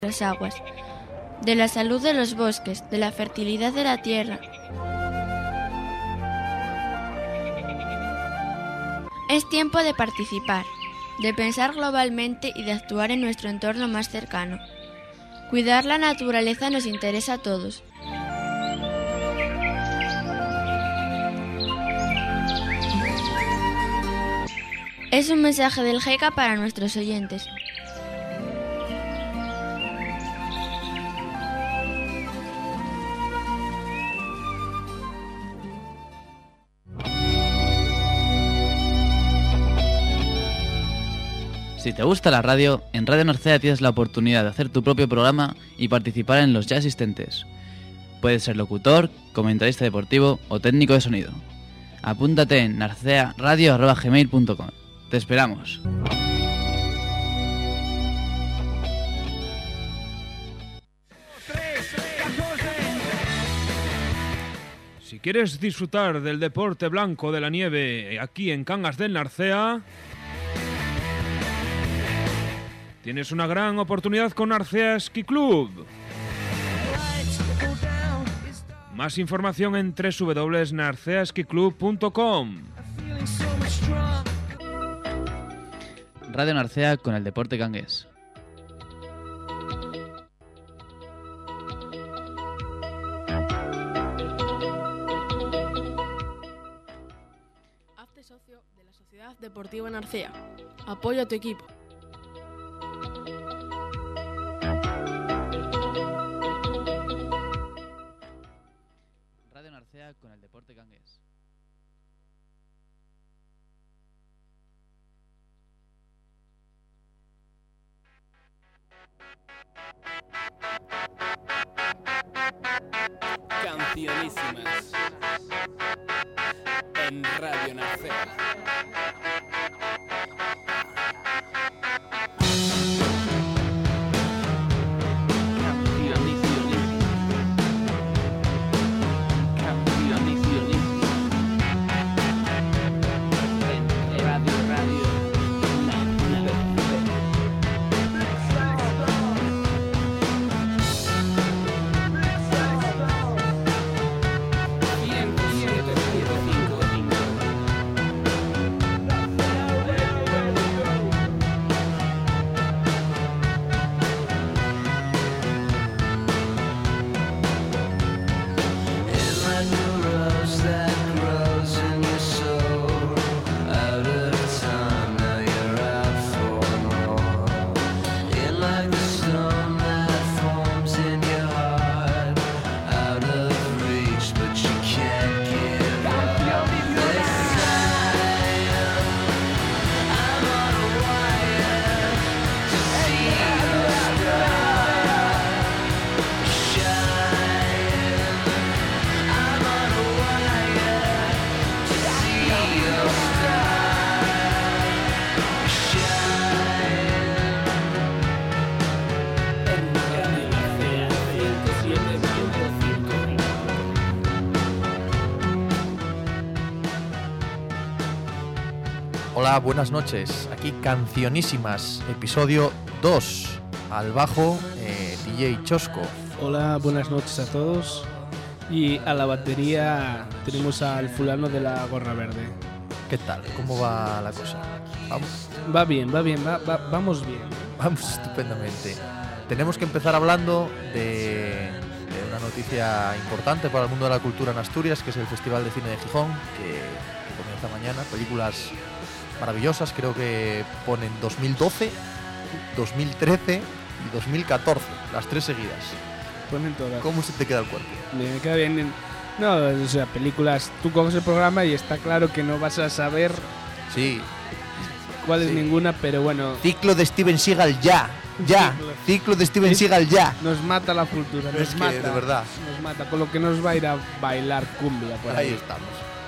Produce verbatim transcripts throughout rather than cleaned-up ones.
las aguas, de la salud de los bosques, de la fertilidad de la tierra. Es tiempo de participar, de pensar globalmente y de actuar en nuestro entorno más cercano. Cuidar la naturaleza nos interesa a todos. Es un mensaje del G E C A para nuestros oyentes. Si te gusta la radio, en Radio Narcea tienes la oportunidad de hacer tu propio programa y participar en los ya existentes. Puedes ser locutor, comentarista deportivo o técnico de sonido. Apúntate en narcea radio arroba gmail punto com. ¡Te esperamos! Si quieres disfrutar del deporte blanco de la nieve aquí en Cangas del Narcea, tienes una gran oportunidad con Narcea Ski Club. Más información en doble u doble u doble u punto narcea ski club punto com. Radio Narcea con el deporte cangués. Hazte socio de la Sociedad Deportiva Narcea. Apoya a tu equipo. Radio Narcea con el deporte cangués. Cancionísimas en Radio Narcea. Hola, buenas noches. Aquí Cancionísimas, episodio dos. Al bajo, eh, D J Chosco. Hola, buenas noches a todos. Y a la batería tenemos al fulano de la gorra verde. ¿Qué tal? ¿Cómo va la cosa? ¿Vamos? Va bien, va bien, va, va, vamos bien. Vamos estupendamente. Tenemos que empezar hablando de, de una noticia importante para el mundo de la cultura en Asturias, que es el Festival de Cine de Gijón, que, que comienza mañana. Películas maravillosas, creo que ponen dos mil doce, dos mil trece y dos mil catorce, las tres seguidas. Ponen todas. ¿Cómo se te queda el cuerpo? Me queda bien. No, o sea, películas, tú coges el programa y está claro que no vas a saber Sí. cuál es Sí. ninguna, pero bueno. Ciclo de Steven Seagal ya, ya. Ciclo. Ciclo de Steven Seagal ya. Nos mata la cultura, nos Es que, mata. de verdad. Nos mata, con lo que nos va a ir a bailar cumbia por ahí. Ahí estamos.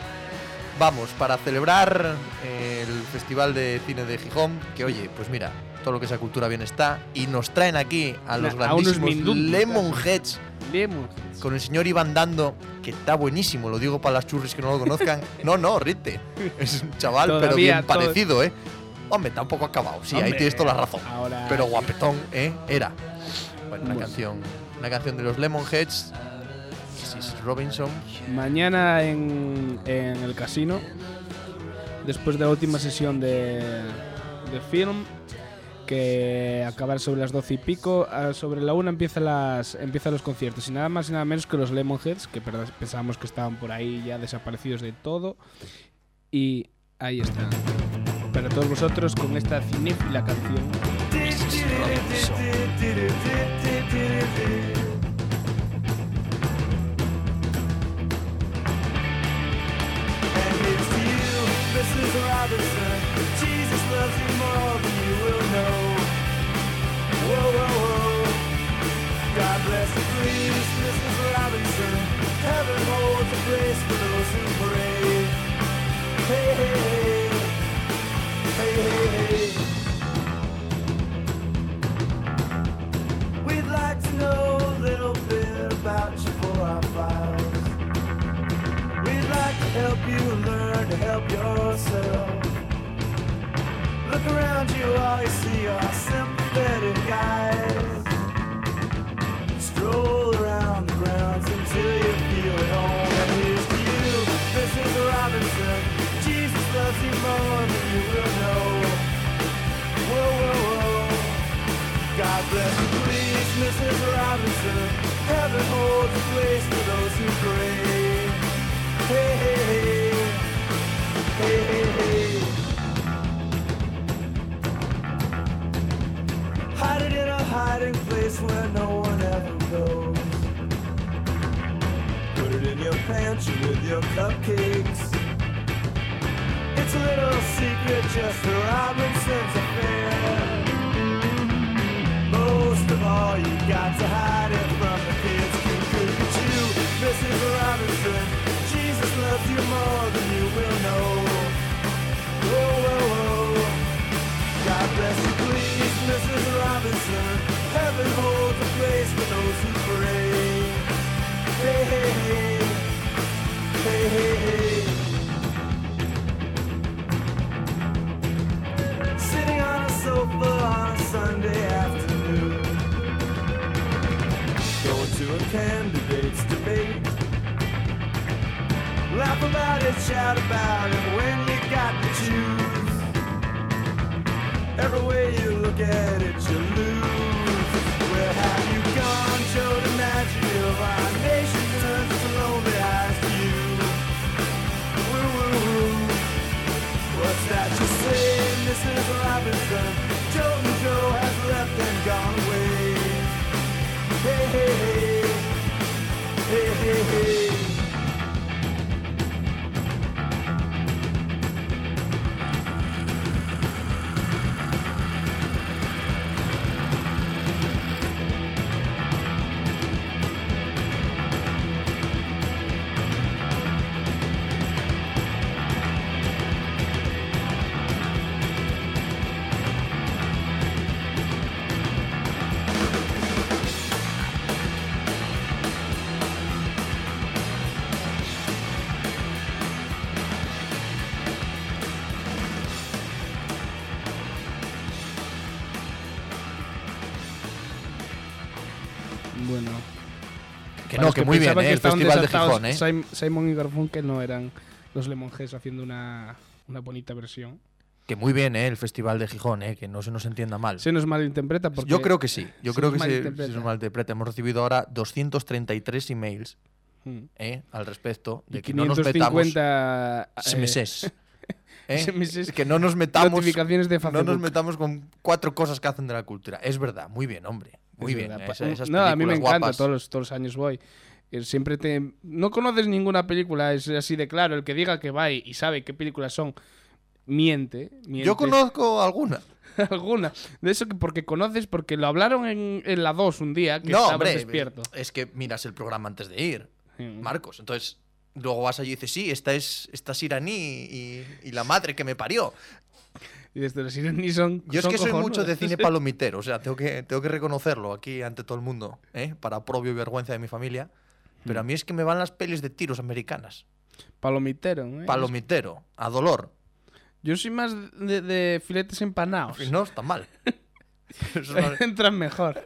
Vamos, para celebrar eh, el Festival de Cine de Gijón, que oye, pues mira, todo lo que sea cultura bien está, y nos traen aquí a los A unos grandísimos mindundis, Lemonheads Leemos. con el señor Iván Dando, que está buenísimo, lo digo para las churris que no lo conozcan. No, no, Rite, es un chaval, pero Todavía bien todo- parecido, ¿eh? Hombre, tampoco ha acabado, sí, ahí Hombre, tienes toda la razón. ahora- Pero guapetón, ¿eh? Era. Bueno, una canción, una canción de los Lemonheads, Missus Robinson. Mañana en, en el casino, después de la última sesión de, de film, que acabará sobre las doce y pico, sobre la una empiezan, las, empiezan los conciertos. Y nada más y nada menos que los Lemonheads, que pensábamos que estaban por ahí ya desaparecidos de todo. Y ahí están. Para todos vosotros con esta cinéfila canción. Missus Robinson, Jesus loves you more than you will know. Whoa, whoa, whoa. God bless you, please, Missus Robinson. Heaven holds a place for those who pray. Hey, hey, hey. Hey, hey, hey. We'd like to know a little bit about you for our files. We'd like to help you learn to help yourself. Look around you, all you see are sympathetic guys. Stroll around the grounds until you feel at home. And here's to you, Missus Robinson. Jesus loves you more than you will know. Whoa, whoa, whoa. God bless you, please, Missus Robinson. Heaven holds a place for those who pray. Hey, hey, hey. Hey, hey, hey. Hide it in a hiding place where no one ever goes. Put it in your pantry with your cupcakes. It's a little secret just a Robinson's affair. Most of all, you got to hide it from the kids. Look at you, Missus Robinson. Jesus loves you more than you will know. Whoa, whoa, whoa. God bless you, please, Missus Robinson. Heaven holds a place for those who pray. Hey, hey, hey. Hey, hey, hey. Sitting on a sofa on a Sunday afternoon, going to a candidate's debate. Laugh about it, shout about it when you got to choose. Every way you look at it, you lose. Where have you gone, Joe DiMaggio? Our nation turns its lonely eyes to you. Woo, woo, woo. What's that you say, Missus Robinson? Joe and Joe has left and gone away. Hey, hey, hey. Hey, hey, hey. Bueno. Que no, que, que muy bien, eh, el Festival de Gijón, ¿eh? Simon y Garfunkel no eran los Lemonheads haciendo una, una bonita versión. Que muy bien, eh, el Festival de Gijón, eh, que no se nos entienda mal. Se nos malinterpreta porque... Yo creo que sí, yo se creo que nos se, malinterpreta. se nos malinterpreta. Hemos recibido ahora doscientos treinta y tres emails Mm. eh, al respecto de Y que no nos metamos... quinientos cincuenta S M Ss. ¿Eh? S M Ss. Que no nos metamos Notificaciones de no Facebook. nos metamos con cuatro cosas que hacen de la cultura. Es verdad, muy bien, hombre. Muy Es bien. verdad. Esa- esas No, a mí me películas encanta, guapas. todos los, todos los años voy. Eh, Siempre te... No conoces ninguna película, es así de claro. El que diga que va y y sabe qué películas son, miente. miente. Yo conozco alguna. alguna. De eso que porque conoces, porque lo hablaron en, en la dos un día, que No, estabas hombre, despierto. es que miras el programa antes de ir, Mm. Marcos. Entonces, luego vas allí y dices, sí, esta es, esta es iraní y, y la madre que me parió. Y desde los iraní son Yo es son que soy cojonudos. mucho de cine palomitero, o sea, tengo que, tengo que reconocerlo aquí ante todo el mundo, ¿eh? Para propio y vergüenza de mi familia. Pero a mí es que me van las pelis de tiros americanas. Palomitero, ¿eh? Palomitero, a dolor. Yo soy más de, de filetes empanados. No, está mal. Eso no- Entran mejor.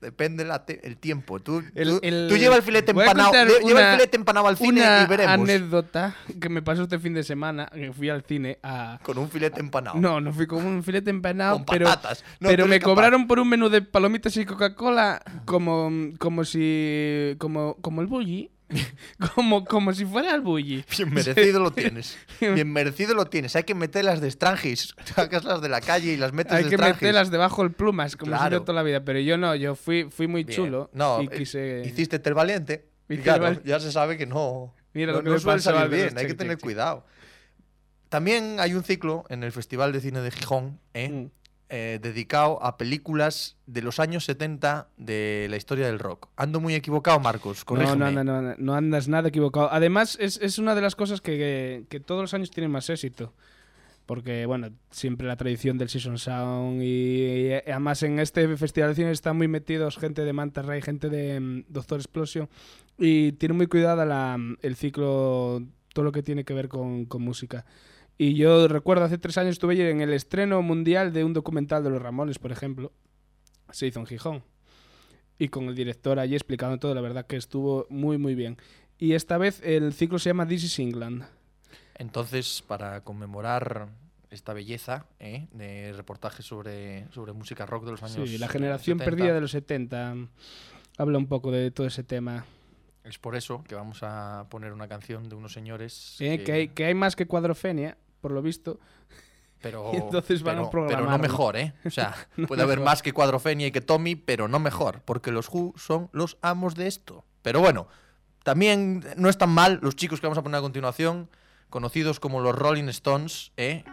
depende la te- el tiempo. Tú, El- tú, el- tú lleva el filete Voy a empanado, contar lle- lleva una- el filete empanado al cine Una y veremos. anécdota que me pasó este fin de semana, que fui al cine a... Con un filete empanado. No, no fui con un filete empanado, Con pero, patatas. No, pero tú me eres capaz. cobraron por un menú de palomitas y Coca-Cola como, como si... como, como el bully. como, como si fuera el bully. Bien merecido lo tienes. Bien merecido lo tienes. Hay que meterlas de Strangis. Sacas las de la calle y las metes Hay de que Strangis. meterlas debajo del plumas, como Claro. si yo toda la vida. Pero yo no, yo fui, fui muy Bien. chulo No, y eh, quise... hiciste el valiente. Y Hice el claro, val- ya se sabe que no, Mira no, lo que no le suele pasó al salir de los bien. Hay que Check, tener Check, Check. cuidado. También hay un ciclo en el Festival de Cine de Gijón, ¿eh? Mm. Eh, dedicado a películas de los años setenta de la historia del rock. Ando muy equivocado, Marcos. No, Corrígeme. no, no, no, no andas nada equivocado. Además, es, es una de las cosas que, que, que todos los años tienen más éxito. Porque, bueno, siempre la tradición del Season Sound y, y además en este festival de cine están muy metidos gente de Manta Ray, gente de mm, Doctor Explosion y tiene muy cuidada la, el ciclo, todo lo que tiene que ver con, con música. Y yo recuerdo hace tres años estuve allí en el estreno mundial de un documental de los Ramones, por ejemplo. Se hizo en Gijón. Y con el director allí explicando todo, la verdad que estuvo muy, muy bien. Y esta vez el ciclo se llama This is England. Entonces, para conmemorar esta belleza ¿eh? de reportajes sobre, sobre música rock de los años Sí, la generación setenta, perdida de los setenta. Habla un poco de todo ese tema. es por eso que vamos a poner una canción de unos señores Eh, que, hay, que hay más que cuadrofenia, por lo visto. pero, y entonces van a pero, pero no programarlo. mejor, ¿eh? O sea, No puede haber mejor. más que Cuadrofenia y que Tommy, pero no mejor, porque los Who son los amos de esto. Pero bueno, también no están mal los chicos que vamos a poner a continuación, conocidos como los Rolling Stones, ¿eh?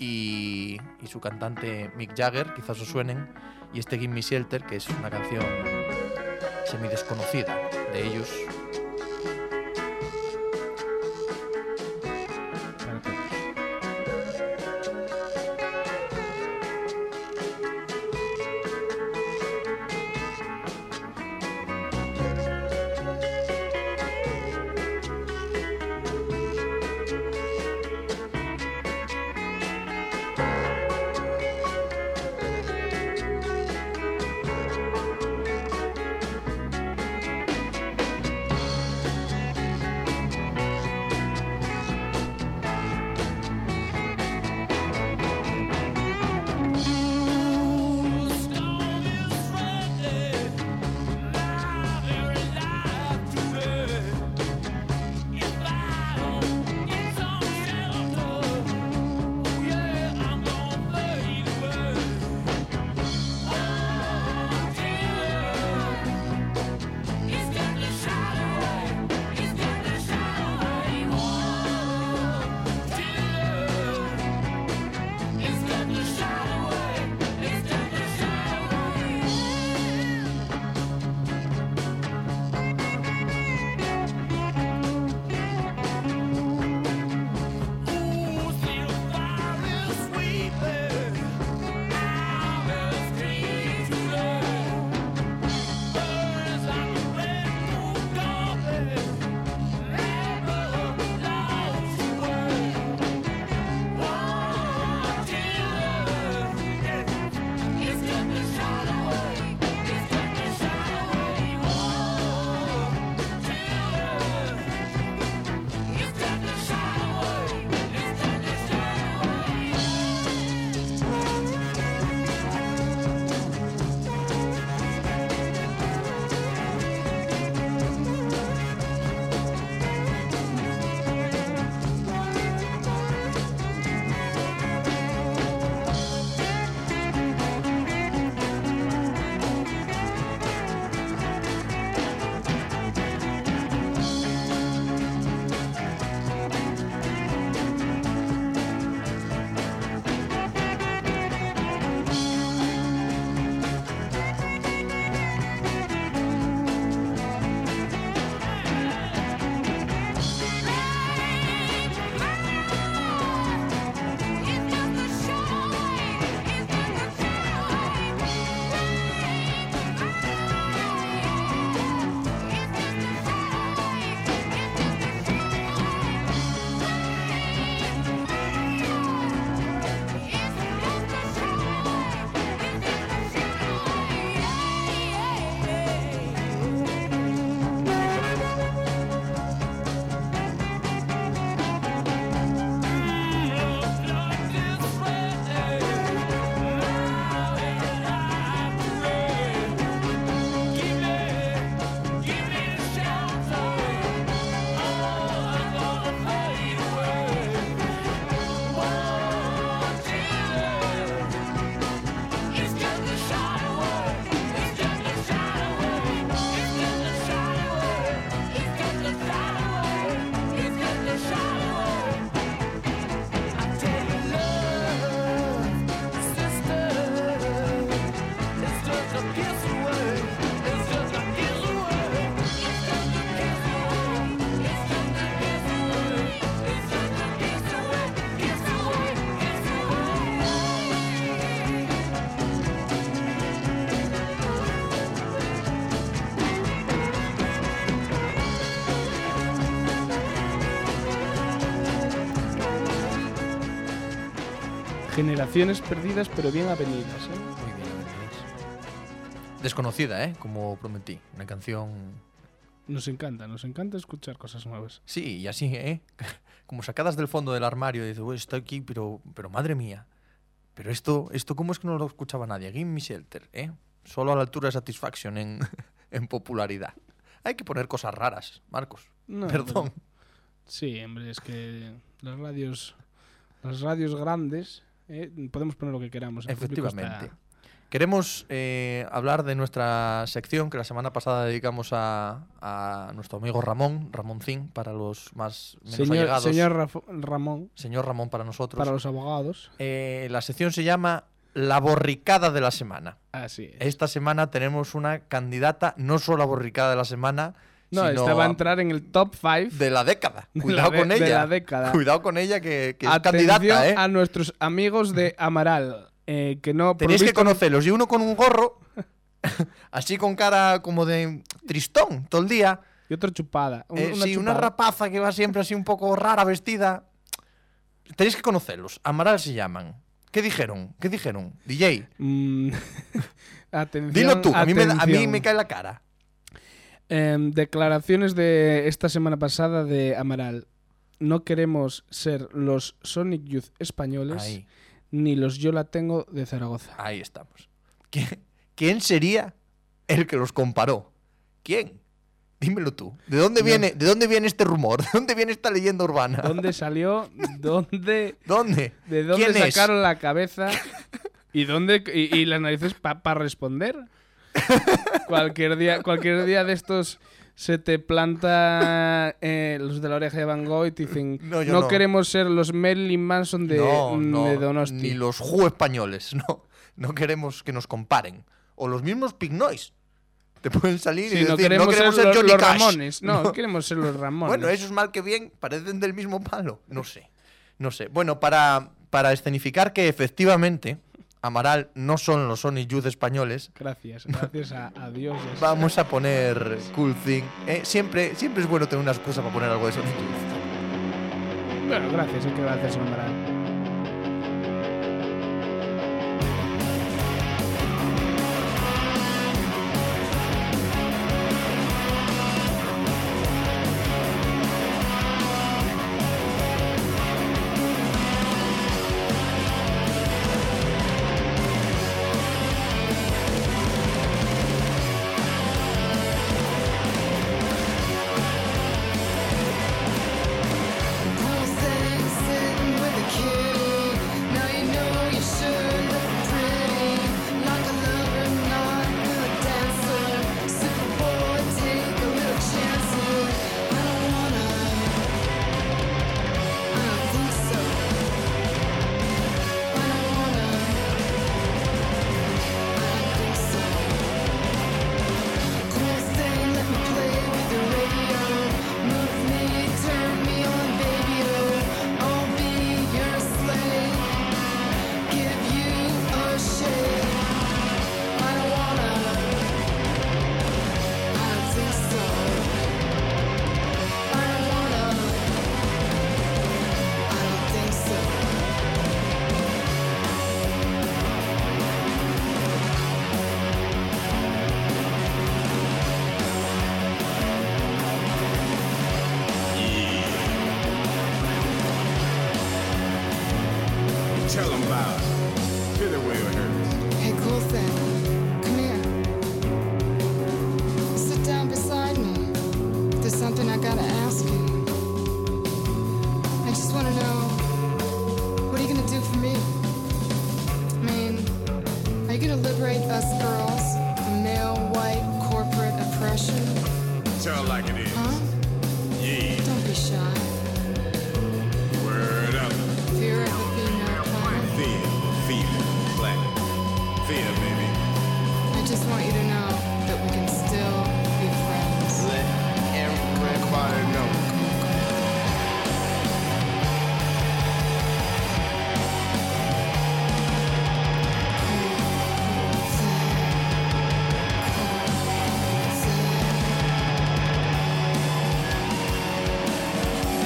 Y, y su cantante Mick Jagger, quizás os suenen, y este Give Me Shelter, que es una canción semidesconocida de ellos. Generaciones perdidas pero bien avenidas, ¿eh? Muy bien, avenidas. Desconocida, ¿eh? Como prometí. Una canción... Nos encanta, nos encanta escuchar cosas nuevas. Sí, y así, ¿eh? Como sacadas del fondo del armario. Y dices, "Uy, estoy aquí, pero, pero madre mía. Pero esto, esto, ¿cómo es que no lo escuchaba nadie? Give Me Shelter, ¿eh? Solo a la altura de Satisfaction en, en popularidad. Hay que poner cosas raras, Marcos. No, Perdón. pero- sí, hombre, es que las radios, las radios grandes, ¿eh? Podemos poner lo que queramos. el público Efectivamente. está- Queremos eh, hablar de nuestra sección que la semana pasada dedicamos a, a nuestro amigo Ramón, Ramoncín, para los más menos Señor, allegados. señor Rafo- Ramón, Señor Ramón para nosotros. para los abogados. Eh, la sección se llama La borricada de la semana. Así es. Esta semana tenemos una candidata, no solo a borricada de la semana, No, sino esta va a a- entrar en el top cinco de la década. de Cuidado la de- con ella. de la década. Cuidado con ella, que, que es Atención candidata, ¿eh? a nuestros amigos de Amaral, eh, que no... por Tenéis lo que visto, conocerlos. Y uno con un gorro, así con cara como de tristón todo el día. Y otra chupada. un- Eh, una sí, una chupada. rapaza que va siempre así un poco rara vestida. Tenéis que conocerlos. Amaral se llaman. ¿Qué dijeron? ¿Qué dijeron? D J. Mm, atención, Dilo tú, a mí, me, da- a mí atención. me cae la cara. Em, declaraciones de esta semana pasada de Amaral. No queremos ser los Sonic Youth españoles Ahí, ni los Yo la tengo de Zaragoza. ahí estamos. ¿Qui- ¿Quién sería el que los comparó? ¿Quién? Dímelo tú. ¿De dónde, No. viene, ¿de dónde viene este rumor? ¿De dónde viene esta leyenda urbana? ¿Dónde salió? ¿Dónde? ¿Dónde? ¿De dónde ¿Quién es? sacaron la cabeza? ¿Y dónde? ¿Y, y las narices para responder? cualquier día, cualquier día de estos se te planta eh, los de la oreja de Van Gogh y te dicen No, yo no, no. queremos ser los Marilyn Manson de, no, no, de Donosti. ni los Who españoles, no. No queremos que nos comparen. O los mismos Pig Noise. Te pueden salir Sí, y no decir, queremos, no queremos ser, ser, los, Johnny los Cash. Ramones. No, No. queremos ser los Ramones. Bueno, esos mal que bien parecen del mismo palo. No sé. No sé. Bueno, para, para escenificar que efectivamente Amaral no son los Sonic Youth españoles, Gracias, gracias a, a Dios. y a- vamos a poner Cool Thing. Eh, siempre, siempre es bueno tener una excusa para poner algo de Sonic Youth. Bueno, gracias, hay que gracias a Amaral. Tell them about it. Feel it where it hurts. Hey, cool thing. Come here. Sit down beside me. There's something I gotta ask you. I just wanna know, what are you gonna do for me? I mean, are you gonna liberate us girls from male, white, corporate oppression? Tell it like it is. Huh? Yeah. Don't be shy. Word up. Fear of the female planet. Feel it. Feel it. Planet. Feel it, baby. I just want you to know that we can still be friends. Let everybody know. Cool thing. Cool thing.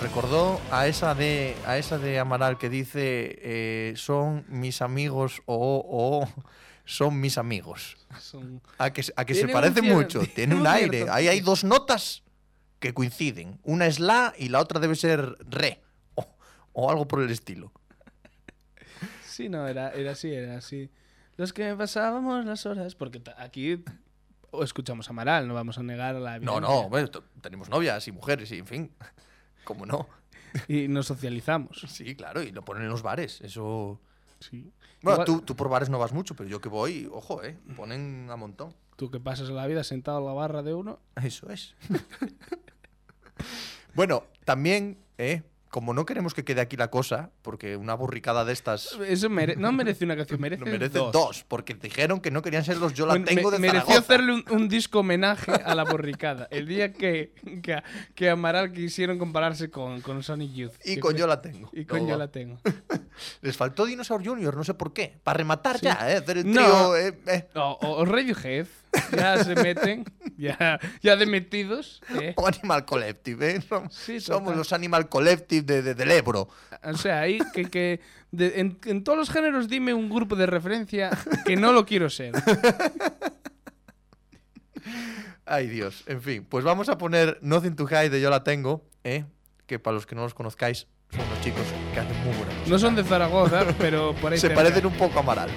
recordó a esa de a esa de Amaral que dice eh, son mis amigos o, o son mis amigos. Son... A que, a que Tiene se parece un cier- mucho, tiene un un aire. cierto- Ahí hay dos notas que coinciden. Una es la y la otra debe ser re o, o algo por el estilo. Sí, no, era, era así, era así. Los que pasábamos las horas, porque ta- aquí o escuchamos a Amaral, no vamos a negar la No, evidencia. no, bueno, t- tenemos novias y mujeres y en fin. ¿Cómo no? Y nos socializamos. Sí, claro, y lo ponen en los bares, eso... Sí. Bueno, Igual- tú, tú por bares no vas mucho, pero yo que voy, ojo, eh, ponen a montón. Tú que pasas la vida sentado en la barra de uno. Eso es. Bueno, también, eh, como no queremos que quede aquí la cosa, porque una borricada de estas Eso mere- no merece una canción, merece, no merece dos. dos. porque dijeron que no querían ser los Yo la Me- tengo de mereció Zaragoza. hacerle un, un disco homenaje a la borricada. El día que, que, que Amaral quisieron compararse con, con Sonic Youth. Y Que con fue- Yo la tengo. Y con No, Yo va. la tengo. Les faltó Dinosaur Junior, no sé por qué. Para rematar Sí. ya, eh, hacer el No. trío. eh, eh. O, o- o Radiohead. Ya se meten. Ya, ya de metidos. ¿eh? O Animal Collective, ¿eh? Som- Sí, Somos total. los Animal Collective de, de- del Ebro. O sea, ahí que, que de- en, en todos los géneros dime un grupo de referencia que no lo quiero ser. Ay, Dios. En fin, pues vamos a poner Nothing to Hide de Yo la tengo, ¿eh? Que para los que no los conozcáis, son unos chicos que hacen muy buena música. No son de Zaragoza, pero por ahí Se cerca. parecen un poco a Amaral.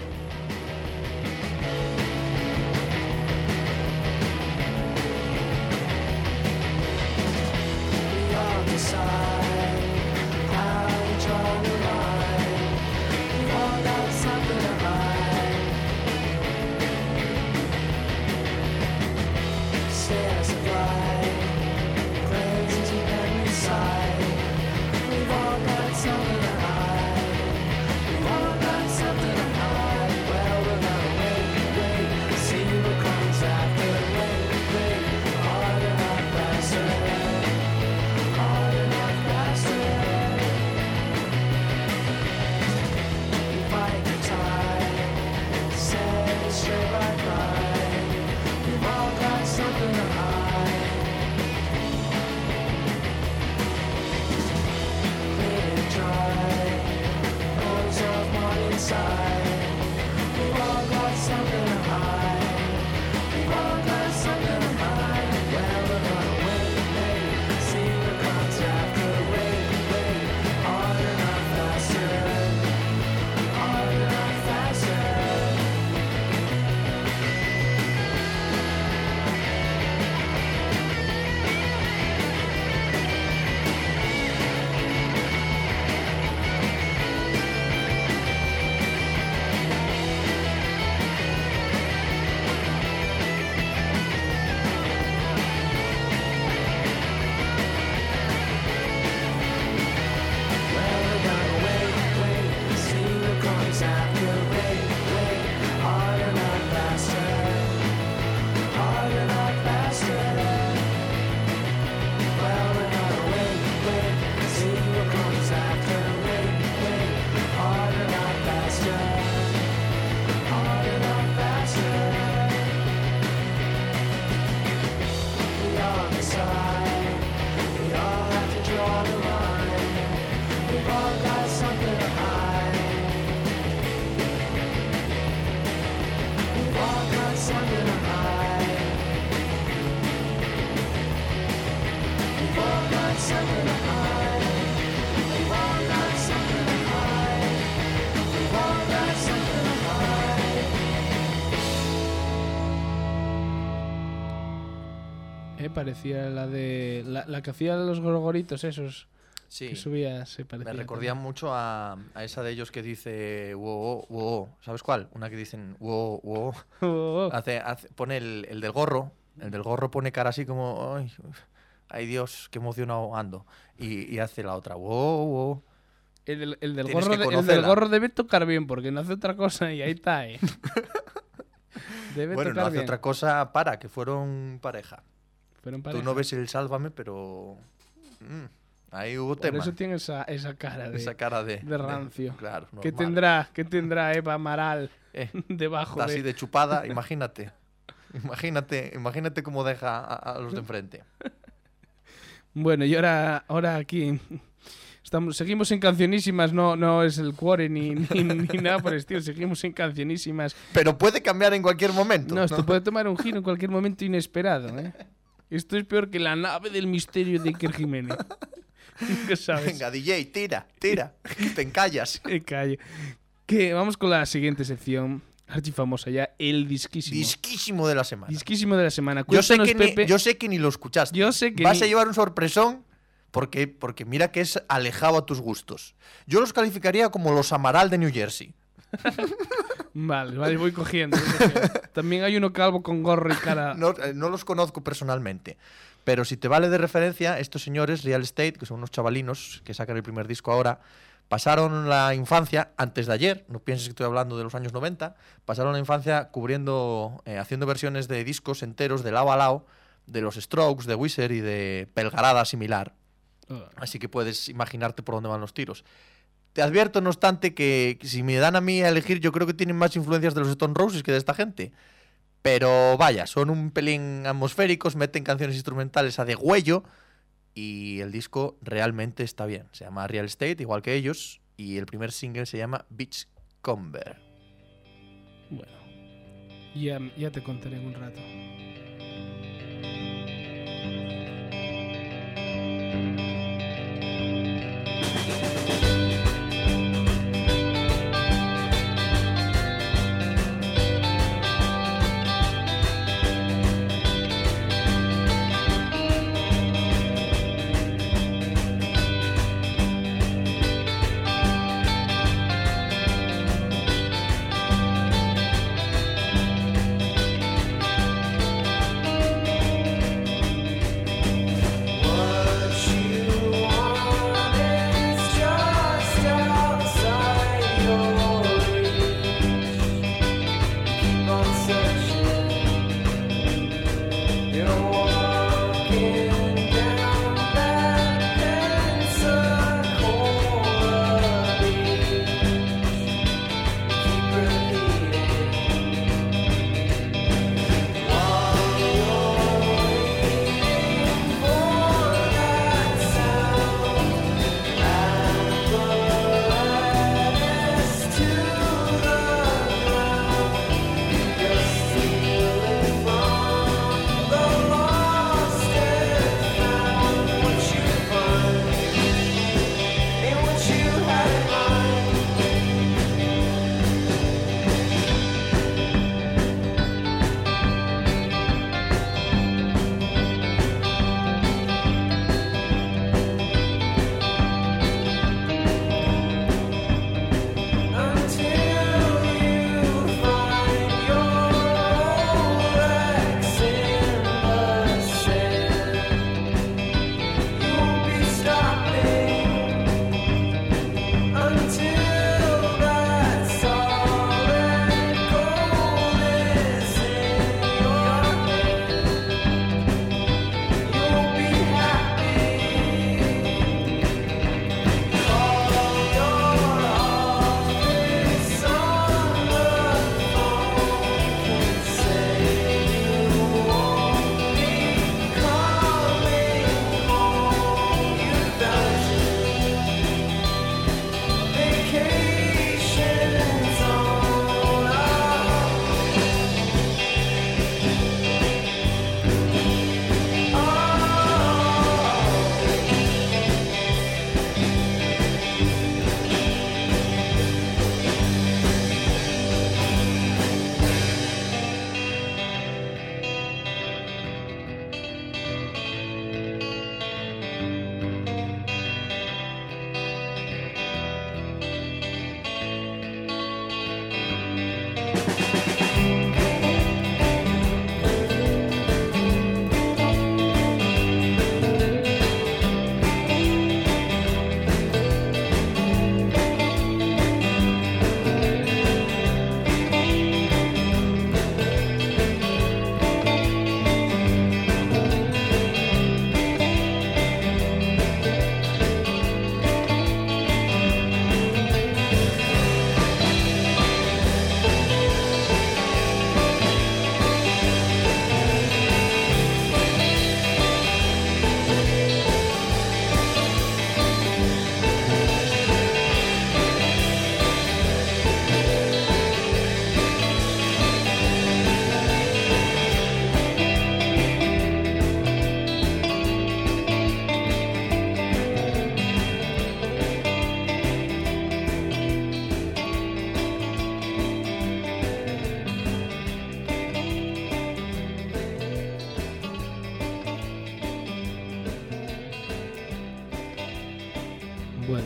Eh, parecía la de. La, la que hacía los gorgoritos esos. Sí. Que subía, se parecía. Me recordía mucho a, a esa de ellos que dice wow, wow, ¿sabes cuál? Una que dicen wow, wow. Oh, oh. Hace, hace, pone el, el del gorro, el del gorro pone cara así como, ay, ay Dios, qué emocionado ando. Y, y hace la otra, wow, wow. El del, el del Tienes gorro que de- el del conocerla. gorro debe tocar bien porque no hace otra cosa y ahí está, eh. Debe Bueno, no tocar hace bien. otra cosa para, que fueron pareja. Fueron Tú pareja. no ves el Sálvame, pero mm, ahí hubo Por tema. eso tiene esa, esa cara de, Esa cara de, de rancio. claro, ¿Qué normal. tendrá, ¿Qué tendrá Eva Amaral Eh, debajo Está de... así de chupada, imagínate. Imagínate, imagínate cómo deja a, a los de enfrente. Bueno, y ahora, ahora aquí estamos, seguimos en cancionísimas, no, no es el cuore ni, ni, ni nada por el estilo, seguimos en cancionísimas. Pero puede cambiar en cualquier momento. No, esto ¿no? puede tomar un giro en cualquier momento inesperado, ¿eh? Esto es peor que la nave del misterio de Iker Jiménez. ¿Qué sabes? Venga, D J, tira, tira. Te encallas. Me callo. Que vamos con la siguiente sección, archifamosa ya, el disquísimo. Disquísimo de la semana. Disquísimo de la semana. Yo sé, Cuéntanos, que Pepe. ni, yo sé que ni lo escuchaste. Yo sé que Vas ni... a llevar un sorpresón porque, porque mira que es alejado a tus gustos. Yo los calificaría como los Amaral de New Jersey. Vale, vale, voy cogiendo. voy cogiendo. También hay uno calvo con gorro y cara... No, no los conozco personalmente. Pero si te vale de referencia, estos señores, Real Estate, que son unos chavalinos que sacan el primer disco ahora, pasaron la infancia, antes de ayer, no pienses que estoy hablando de los años noventa, pasaron la infancia cubriendo, eh, haciendo versiones de discos enteros de lado a lado, de los Strokes, de Weezer y de Pelgarada similar. Oh. Así que puedes imaginarte por dónde van los tiros. Te advierto, no obstante, que si me dan a mí a elegir, yo creo que tienen más influencias de los Stone Roses que de esta gente. Pero vaya, son un pelín atmosféricos, meten canciones instrumentales a degüello y el disco realmente está bien. Se llama Real Estate, igual que ellos, y el primer single se llama Beachcomber. Bueno, ya, ya te contaré en un rato.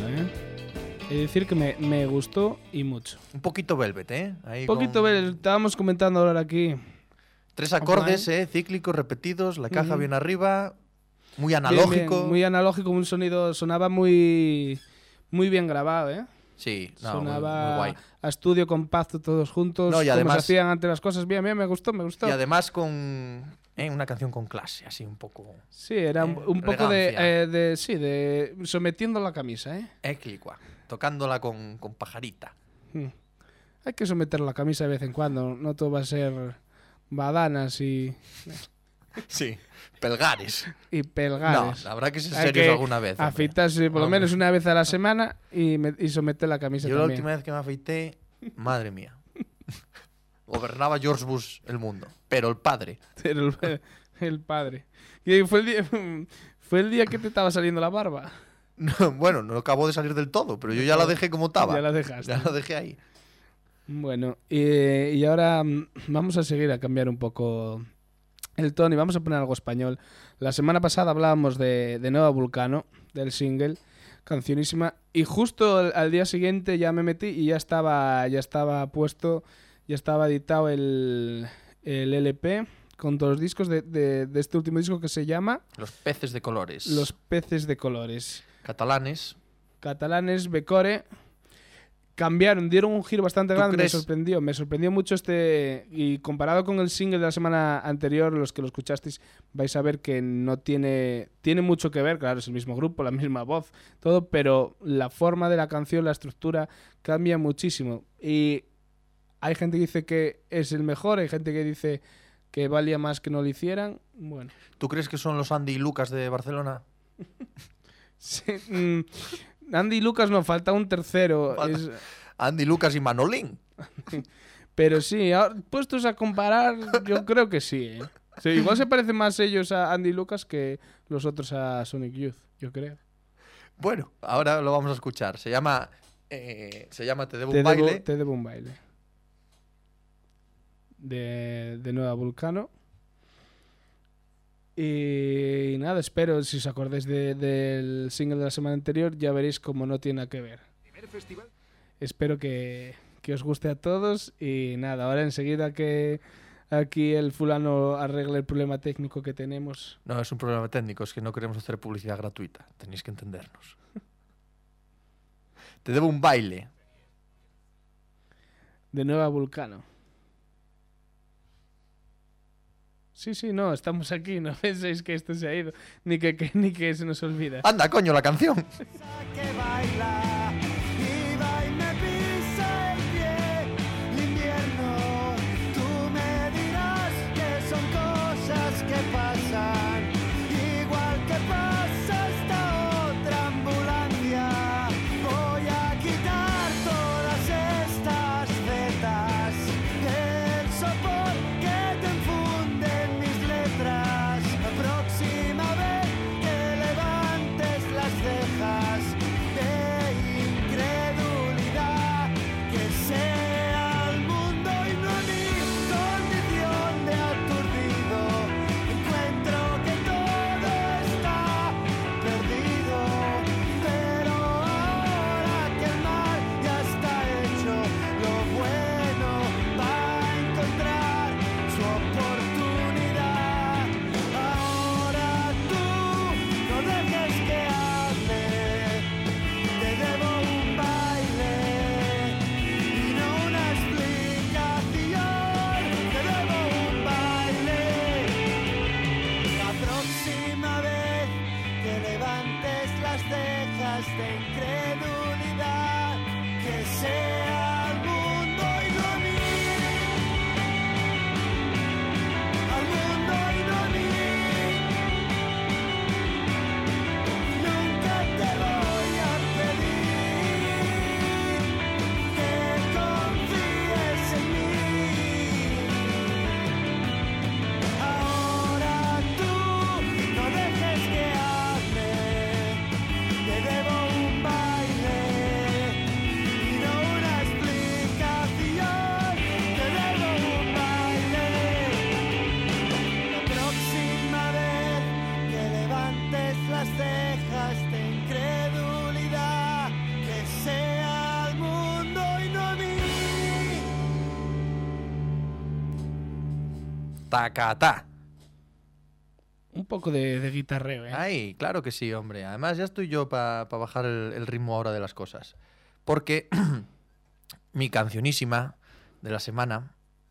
¿eh? Es decir, que me, me gustó y mucho. Un poquito Velvet, ¿eh? Ahí Un poquito, con Velvet, estábamos comentando ahora aquí. tres acordes, ¿eh? Cíclicos, repetidos, la caja Ujú. bien arriba, muy Bien, analógico. bien, muy analógico, un sonido, sonaba muy, muy bien grabado, ¿eh? Sí, no, muy- sonaba muy guay. a estudio compacto todos juntos, No, y como además- se hacían antes las cosas. Bien, bien, me gustó, me gustó. Y además con ¿eh? una canción con clase, así un poco Sí, era un, Eh, un poco de, elegancia. eh, de, sí, de sometiendo la camisa, ¿eh? eclicua, tocándola con, con pajarita. Mm. Hay que someter la camisa de vez en cuando, no todo va a ser badanas y, Sí, pelgares. y No, pelgares. habrá que ser Hay serios que alguna vez. hombre. afeitarse por lo Hombre. menos una vez a la semana y, me- y someter la camisa Yo la también. última vez que me afeité, madre mía. Gobernaba George Bush el mundo, pero el padre. Pero el, el padre. Y fue el día, fue el día que te estaba saliendo la barba. No, bueno, no acabó de salir del todo, pero yo ya la dejé como estaba. Ya la dejaste. Ya la dejé ahí. Bueno, y, y ahora mm, vamos a seguir a cambiar un poco el tono y vamos a poner algo español. La semana pasada hablábamos de, de Nueva Vulcano, del single, cancionísima, y justo al, al día siguiente ya me metí y ya estaba, ya estaba puesto, ya estaba editado el, el L P con todos los discos de, de, de este último disco que se llama Los peces de colores. Los peces de colores. catalanes. Catalanes, Becore, cambiaron, dieron un giro bastante ¿Tú grande, crees? me sorprendió, me sorprendió mucho este, y comparado con el single de la semana anterior, los que lo escuchasteis vais a ver que no tiene, tiene mucho que ver, claro, es el mismo grupo, la misma voz, todo, pero la forma de la canción, la estructura, cambia muchísimo, y hay gente que dice que es el mejor, hay gente que dice que valía más que no lo hicieran, bueno. ¿Tú crees que son los Andy y Lucas de Barcelona? Sí, mm, Andy y Lucas no, falta un tercero. Falta- es- Andy, Lucas y Manolín. pero sí, ahora, puestos a comparar, yo creo que sí, ¿eh? Sí, igual se parecen más ellos a Andy y Lucas que los otros a Sonic Youth, yo creo. Bueno, ahora lo vamos a escuchar. Se llama eh, se llama Te debo Te un debo, baile. te debo un baile. De, de Nueva Vulcano. Y, y nada, espero, si os acordáis de- del single de la semana anterior, ya veréis cómo no tiene nada que ver. Espero que, que os guste a todos y nada, ahora enseguida que aquí el fulano arregle el problema técnico que tenemos. No, es un problema técnico, es que no queremos hacer publicidad gratuita. Tenéis que entendernos. Te debo un baile. De Nueva Vulcano. Sí, sí, no, estamos aquí, no penséis que esto se ha ido, ni que, que- ni que se nos olvida. Anda, coño, la canción. que baila y va y me pisa el pie. Invierno, tú me dirás que son cosas que pasan, igual que pasa esta otra ambulancia. Voy a quitar todas estas vetas, el sopor que te infunde en mis letras. La próxima vez que levantes las cejas, ve Tacatá. Un poco de, de guitarreo, ¿eh? Ay, claro que sí, hombre. Además, ya estoy yo para pa bajar el, el ritmo ahora de las cosas. Porque mi cancionísima de la semana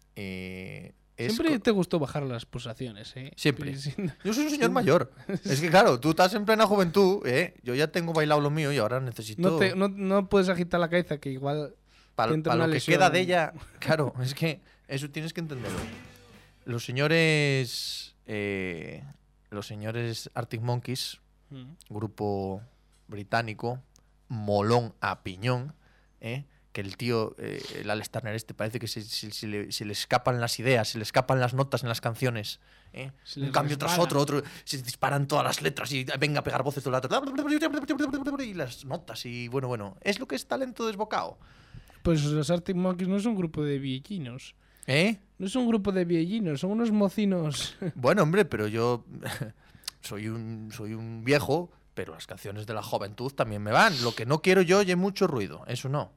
eh, es... Siempre co- te gustó bajar las pulsaciones, ¿eh? Siempre. Sí. Yo soy un señor mayor. Es que claro, tú estás en plena juventud, ¿eh? Yo ya tengo bailado lo mío y ahora necesito... No, te, no, no puedes agitar la cabeza, que igual... Para te entra lo una que lesión. queda de ella... Claro, es que eso tienes que entenderlo. Los señores... eh, los señores Arctic Monkeys, Mm. grupo británico, molón a piñón, ¿eh? Que el tío, eh, el Alex Turner este, parece que se, se- se le, se le escapan las ideas, se le escapan las notas en las canciones. ¿eh? Se le Un cambio tras resbala. otro, otro, se disparan todas las letras y venga a pegar voces todo el rato. Y las notas y bueno, bueno. Es lo que es talento desbocado. Pues los Arctic Monkeys no es un grupo de viejinos. ¿Eh? No es un grupo de viejinos, son unos mocinos. Bueno, hombre, pero yo soy un, soy un viejo, pero las canciones de la juventud también me van. Lo que no quiero yo oye mucho ruido, eso no.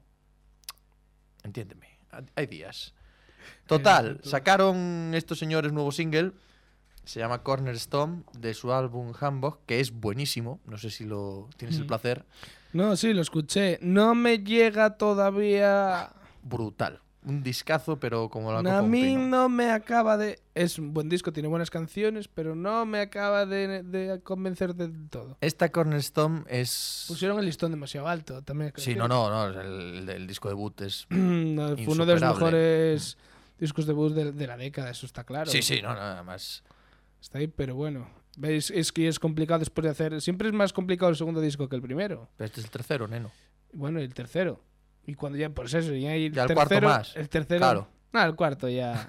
Entiéndeme, hay días. Total, sacaron estos señores nuevo single, se llama Cornerstone, de su álbum Hamburg, que es buenísimo, no sé si lo tienes el Mm. placer. No, sí, lo escuché. No me llega todavía... Brutal, un discazo, pero como la A copa un mí pino. no me acaba de... Es un buen disco, tiene buenas canciones, pero no me acaba de, de convencer del todo. Esta Cornerstone es... Pusieron el listón demasiado alto también. Sí, no, no, no, el, el disco debut es... No, fue uno de los insuperable. mejores discos debut de, de la década, eso está claro. Sí, sí, no, nada más. Está ahí, pero bueno. ¿Veis? Es que es complicado después de hacer... Siempre es más complicado el segundo disco que el primero. Pero este es el tercero, neno. Bueno, y el tercero. Y cuando ya, pues eso, ya el, Ya el tercero, cuarto más. El tercero. Claro. No, el cuarto ya.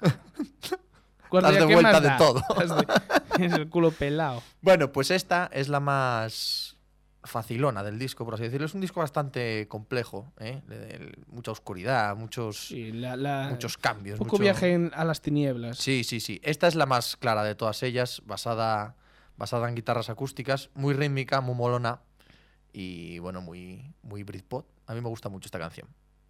Cuarto Estás ya, de ¿qué vuelta más de da? todo. Estás de- Es el culo pelado. Bueno, pues esta es la más facilona del disco, por así decirlo. Es un disco bastante complejo, ¿eh? De- de- mucha oscuridad, muchos, Sí, la, la- muchos cambios. poco mucho- viaje en- a las tinieblas. Sí, sí, sí. Esta es la más clara de todas ellas, basada, basada en guitarras acústicas, muy rítmica, muy molona y, bueno, muy, muy Britpop. A mí me gusta mucho esta canción.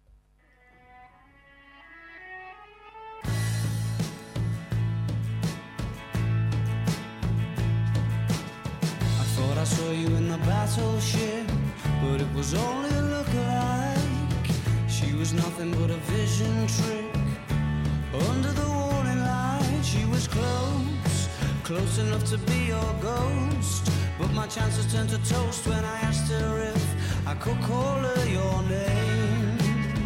I thought I saw you in the battleship, but it was only a look-alike. She was nothing but a vision trick. Under the warning light, she was close, close enough to be your ghost. But my chances turned to toast when I asked her if I could call her your name.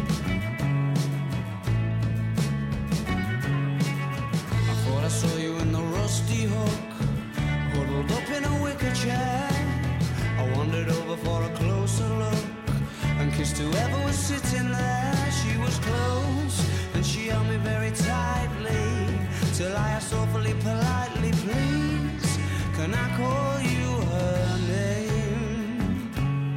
I thought I saw you in the rusty hook, huddled up in a wicker chair. I wandered over for a closer look and kissed whoever was sitting there. She was close and she held me very tightly till I asked awfully politely, please, can I call you her name?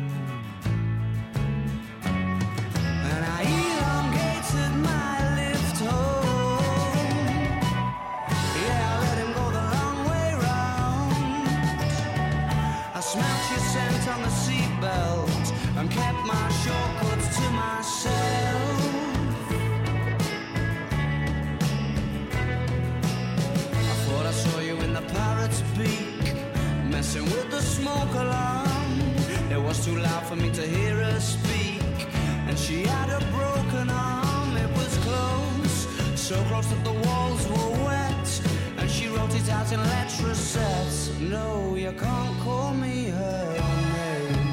And I elongated my lift home. Yeah, I let him go the long way round. I smelt your scent on the seatbelt and kept my shortcuts to myself. I thought I saw you in the parrot's beak, messing with the smoke alarm. It was too loud for me to hear her speak, and she had a broken arm. It was close, so close that the walls were wet, and she wrote it out in letter sets. No, you can't call me her name.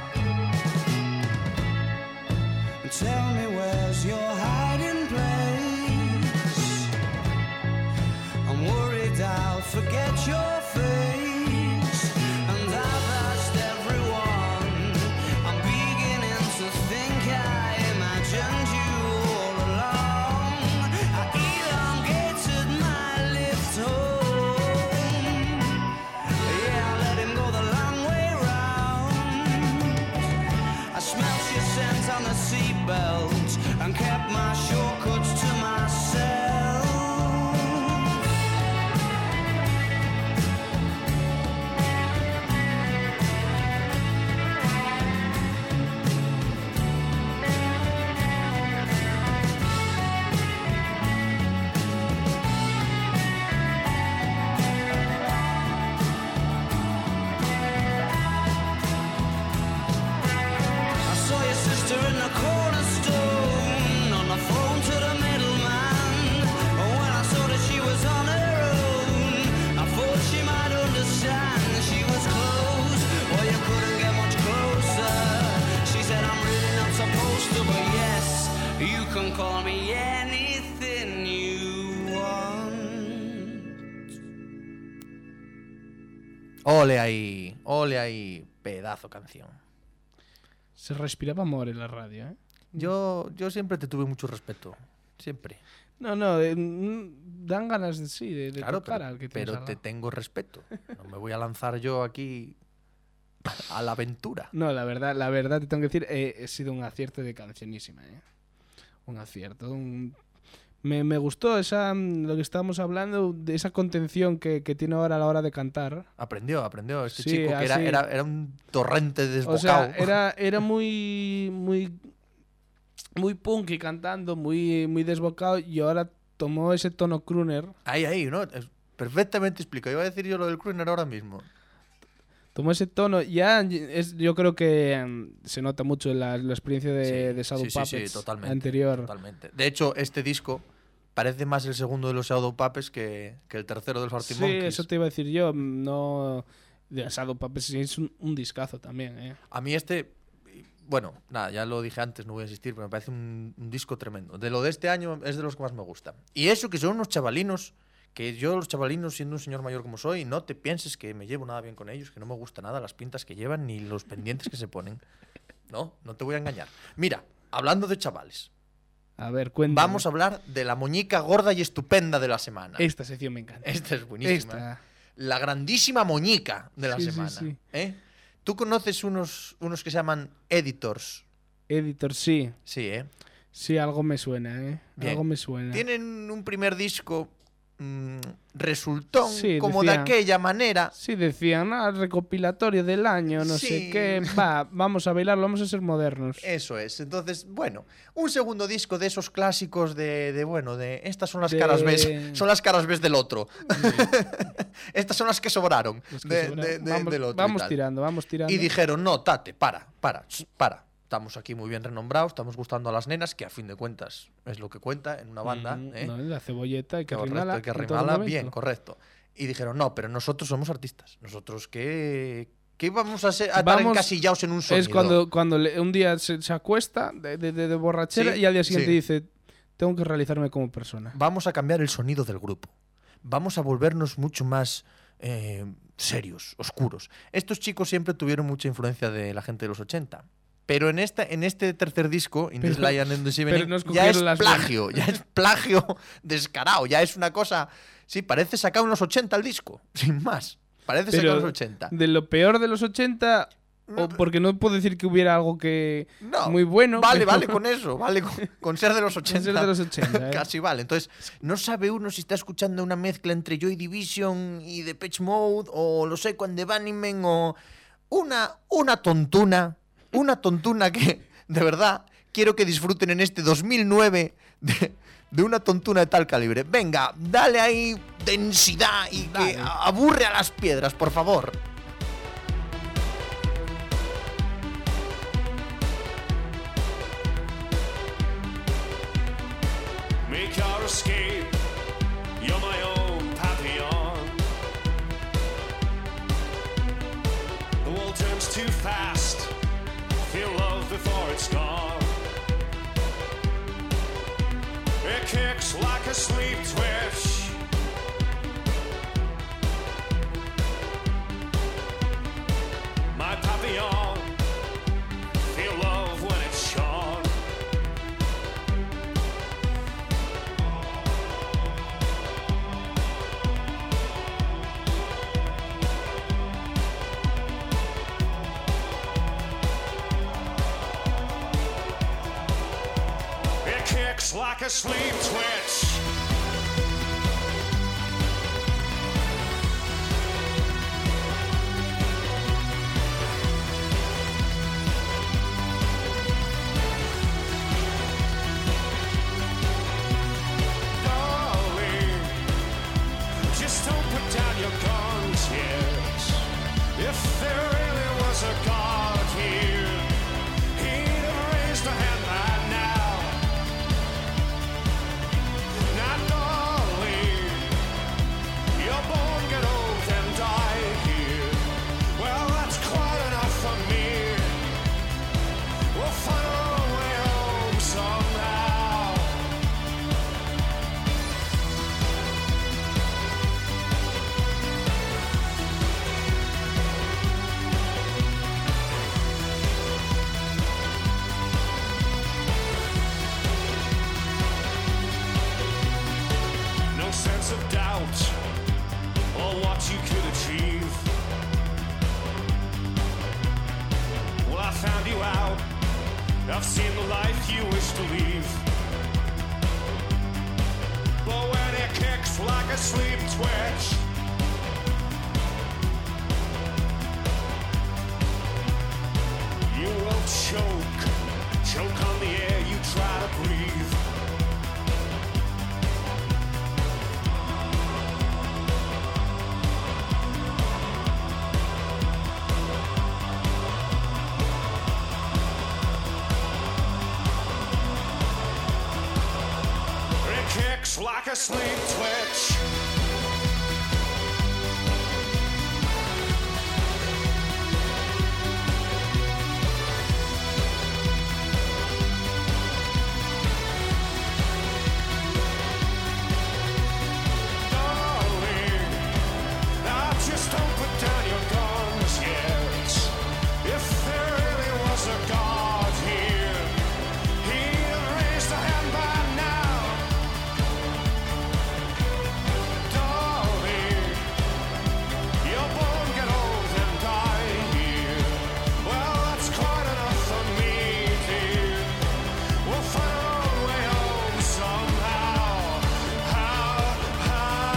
Tell me where's your hiding place. I'm worried I'll forget your face, and I've asked everyone. I'm beginning to think I imagined you all along. I elongated my lift home. Yeah, I let him go the long way round. I smelt your scent on the seatbelt and kept my shortcuts to myself. can call me anything you want. Ole ahí, ole ahí, pedazo canción. Se respiraba amor en la radio, ¿eh? Yo, yo siempre te tuve mucho respeto, siempre. No, no, eh, mm, dan ganas de sí, de, de Claro, tocar pero, al que tienes pero al te lado. tengo respeto. No me voy a lanzar yo aquí a la aventura. No, la verdad, la verdad te tengo que decir, eh, he sido un acierto de cancionísima, ¿eh? Un acierto, un... Me, me gustó esa, mm, lo que estábamos hablando, de esa contención que, que tiene ahora a la hora de cantar. Aprendió, aprendió. Este Sí, chico que era, así- era, era un torrente desbocado. O sea, era, era muy, muy, muy punky cantando, muy, muy desbocado, y ahora tomó ese tono crooner. Ahí, ahí, ¿no? Es perfectamente explicado. Iba a decir yo lo del crooner ahora mismo. Tomó ese tono, ya es, yo creo que mm, se nota mucho en la, la experiencia de, Sí, de Shadow sí, sí, Puppets sí, totalmente, anterior. Totalmente. De hecho, este disco parece más el segundo de los Shadow Puppets que, que el tercero de los Arctic Sí, Monkeys. eso te iba a decir yo. No, de Shadow Puppets sí es un, un discazo también, ¿eh? A mí este, bueno, nada, ya lo dije antes, no voy a insistir, pero me parece un, un disco tremendo. De lo de este año es de los que más me gusta. Y eso que son unos chavalinos, que yo los chavalinos, siendo un señor mayor como soy, no te pienses que me llevo nada bien con ellos, que no me gusta nada las pintas que llevan ni los pendientes que se ponen. No, no te voy a engañar. Mira, hablando de chavales, A ver, cuéntame. vamos a hablar de la muñeca gorda y estupenda de la semana. Esta sección me encanta. Esta es buenísima. Esta. La grandísima muñeca de la Sí, sí, semana. sí. ¿Eh? ¿Tú conoces unos, unos que se llaman editors? Editor, sí. Sí, ¿eh? Sí, algo me suena, ¿eh? Bien. Algo me suena. Tienen un primer disco mm, resultón, Sí, como de decían- aquella manera. Sí, decían, ah, recopilatorio del año, no Sí. sé qué. Va, vamos a bailar, vamos a ser modernos. Eso es. Entonces, bueno, un segundo disco de esos clásicos de, de bueno, de estas son las De- caras B, son las caras B del otro. Estas son las que sobraron Es que de- sobra- de- de- vamos, del otro. y vamos tal. tirando, vamos tirando. Y dijeron, no, tate, para, para, ch, para. Estamos aquí muy bien renombrados, estamos gustando a las nenas, que a fin de cuentas es lo que cuenta en una banda. Mm, ¿eh? no, la cebolleta hay que Correcto, arrimarla hay que en todo arrimarla momento. bien, correcto. Y dijeron, no, pero nosotros somos artistas. Nosotros, ¿qué, qué vamos a, ser, a estar Vamos- encasillados en un sonido? Es cuando, cuando le- un día se, se acuesta de, de- de- de borrachera Sí, y al día siguiente sí. dice, tengo que realizarme como persona. Vamos a cambiar el sonido del grupo. Vamos a volvernos mucho más eh, serios, oscuros. Estos chicos siempre tuvieron mucha influencia de la gente de los ochenta. Pero en, esta, en este tercer disco, In This Pero- Lion and the pero Evening, no ya escogieron es las plagio, ya es plagio descarado, ya es una cosa... Sí, parece sacado en los ochenta el disco, sin más. Parece Pero sacado en los ochenta. de lo peor de los ochenta, o porque no puedo decir que hubiera algo que No, muy bueno. Vale, pero- vale con eso, vale con, con ser de los ochenta. ser de los ochenta, ¿eh? Casi vale. Entonces, no sabe uno si está escuchando una mezcla entre Joy Division y Depeche Mode, o Los Echo and the Bunnymen, o una, una tontuna, una tontuna que, de verdad, quiero que disfruten en este dos mil nueve de, de una tontuna de tal calibre. Venga, dale ahí densidad y que aburre a las piedras, por favor. Make your escape. You're my own papillon. The world turns too fast. Feel love before it's gone. It kicks like a sleep twitch. My papillon. Feel love when it's shone. It kicks like a sleep twitch. Darling, just don't put down your guns yet. If there really was a God here, he'd have raised a hand by now. Not seen the life you wish to leave. But when it kicks like a sleep twitch, you will choke, choke on the air you try to breathe. It kicks like a sleep twitch. Just don't put down your guns yet. If there really was a God here, he'd have raised a hand by now. Darling, you're born, get old and die here. Well, that's quite enough for me, dear. We'll find our own way home somehow. How, how?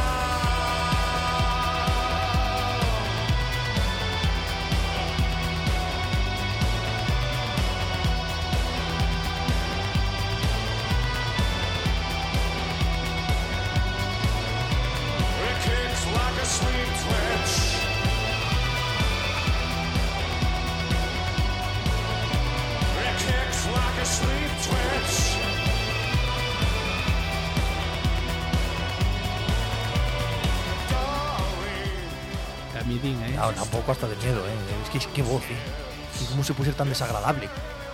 It kicks like a sleep twitch. It kicks like a sleep twitch. Darling. Da miedín, ¿eh? No, tampoco hasta de miedo, ¿eh? Es que, es que voz, ¿eh? ¿Y cómo se puede ser tan desagradable?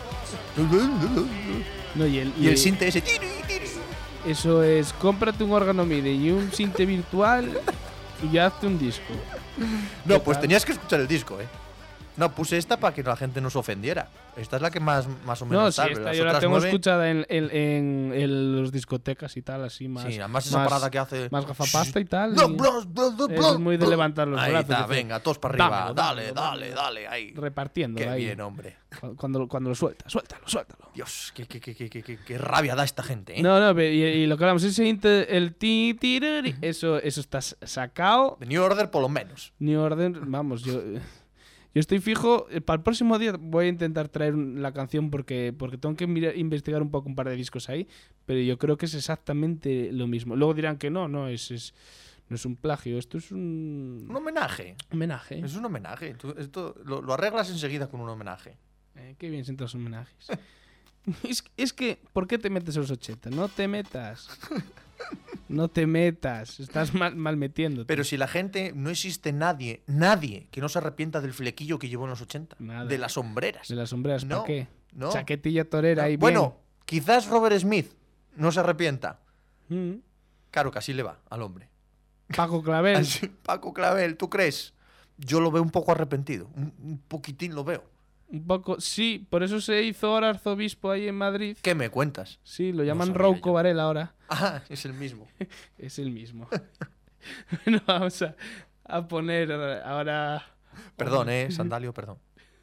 No, y el, Y el sinte ese... tiri, tiri. Eso es, cómprate un órgano MIDI y un sinte virtual y ya hazte un disco. No, ¿Qué pues tal? tenías que escuchar el disco, ¿eh? No, puse esta para que la gente no se ofendiera. Esta es la que más, más o menos No, sí, sabe. esta Las yo la otras tengo nueve- escuchada en, en, en, en las discotecas y tal, así más. Sí, además esa parada que hace... Más gafapasta y tal. No, y- bla, bla, bla, Eso es muy de bla. levantar los Ahí brazos. está, decir, venga, todos para arriba. dámelo, dale, dámelo, dale, dámelo. dale, ahí. Repartiendo Qué ahí. bien, hombre. Cuando, cuando lo suelta, suéltalo, suéltalo. Dios, qué, qué, qué, qué, qué, qué- qué rabia da esta gente, ¿eh? No, no, pe- y, y lo que hablamos, ese inte- el ti, tiriri, eso, eso está s- sacado. The New Order, por lo menos. New Order, vamos, yo, yo estoy fijo. eh, Para el próximo día voy a intentar traer un- la canción porque, porque tengo que mira- investigar un poco un par de discos ahí, pero yo creo que es exactamente lo mismo. Luego dirán que no, no es, es no es un plagio, esto es un Un homenaje. homenaje. Es un homenaje. Tú- esto lo, lo arreglas enseguida con un homenaje. Eh, qué bien sientan los homenajes. es, es que, ¿por qué te metes a los ochenta? No te metas. No te metas. Estás mal, mal metiéndote. Pero si la gente, no existe nadie, nadie que no se arrepienta del flequillo que llevó en los ochenta. Nada. De las sombreras. De las sombreras, ¿para No, qué? no. Chaquetilla torera No. y Bueno, quizás Robert Smith no se arrepienta. bien. Mm. Claro que así le va al hombre. Paco Clavel. Así, Paco Clavel, ¿tú crees? Yo lo veo un poco arrepentido. Un, un poquitín lo veo. Un poco. Sí, por eso se hizo ahora arzobispo ahí en Madrid. ¿Qué me cuentas? Sí, lo llaman sabía Rouco yo. Varela ahora. Ah, es el mismo. Es el mismo. Bueno, vamos a, a poner ahora. Perdón, eh, Sandalio, perdón.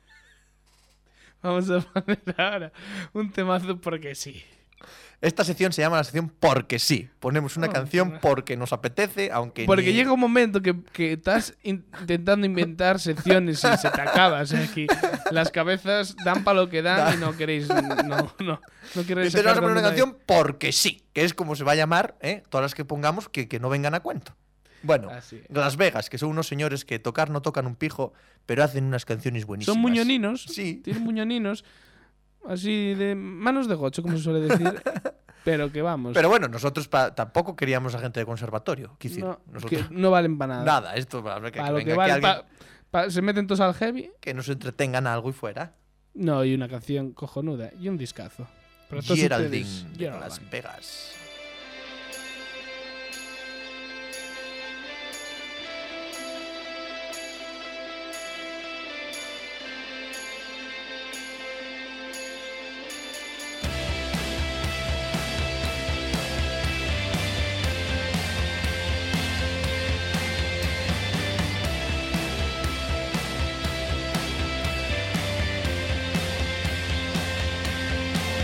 Vamos a poner ahora un temazo porque sí. Esta sección se llama la sección Porque sí. Ponemos una Oh, canción no. porque nos apetece, aunque Porque ni- llega un momento que, que estás in- intentando inventar secciones y se te acaba. O sea, aquí las cabezas dan para lo que dan y no queréis. No, no, no queréis. Entonces vamos a sacar poner una nada de- canción Porque sí, que es como se va a llamar, ¿eh? Todas las que pongamos que, que no vengan a cuento. Bueno, Así es. Las Vegas, que son unos señores que tocar no tocan un pijo, pero hacen unas canciones buenísimas. Son muñoninos. Sí. Tienen muñoninos. Así de manos de gocho, como se suele decir. Pero que vamos. Pero bueno, nosotros pa- tampoco queríamos a gente de conservatorio. Quiero decir, no, nosotros que no valen para nada. nada, esto para que, Para que lo venga que aquí vale. alguien pa- pa- se meten todos al heavy. que nos entretengan algo y fuera. No, y una canción cojonuda. Y un discazo. Para todos Geraldine ustedes, de Geraldine. Las Vegas. Thank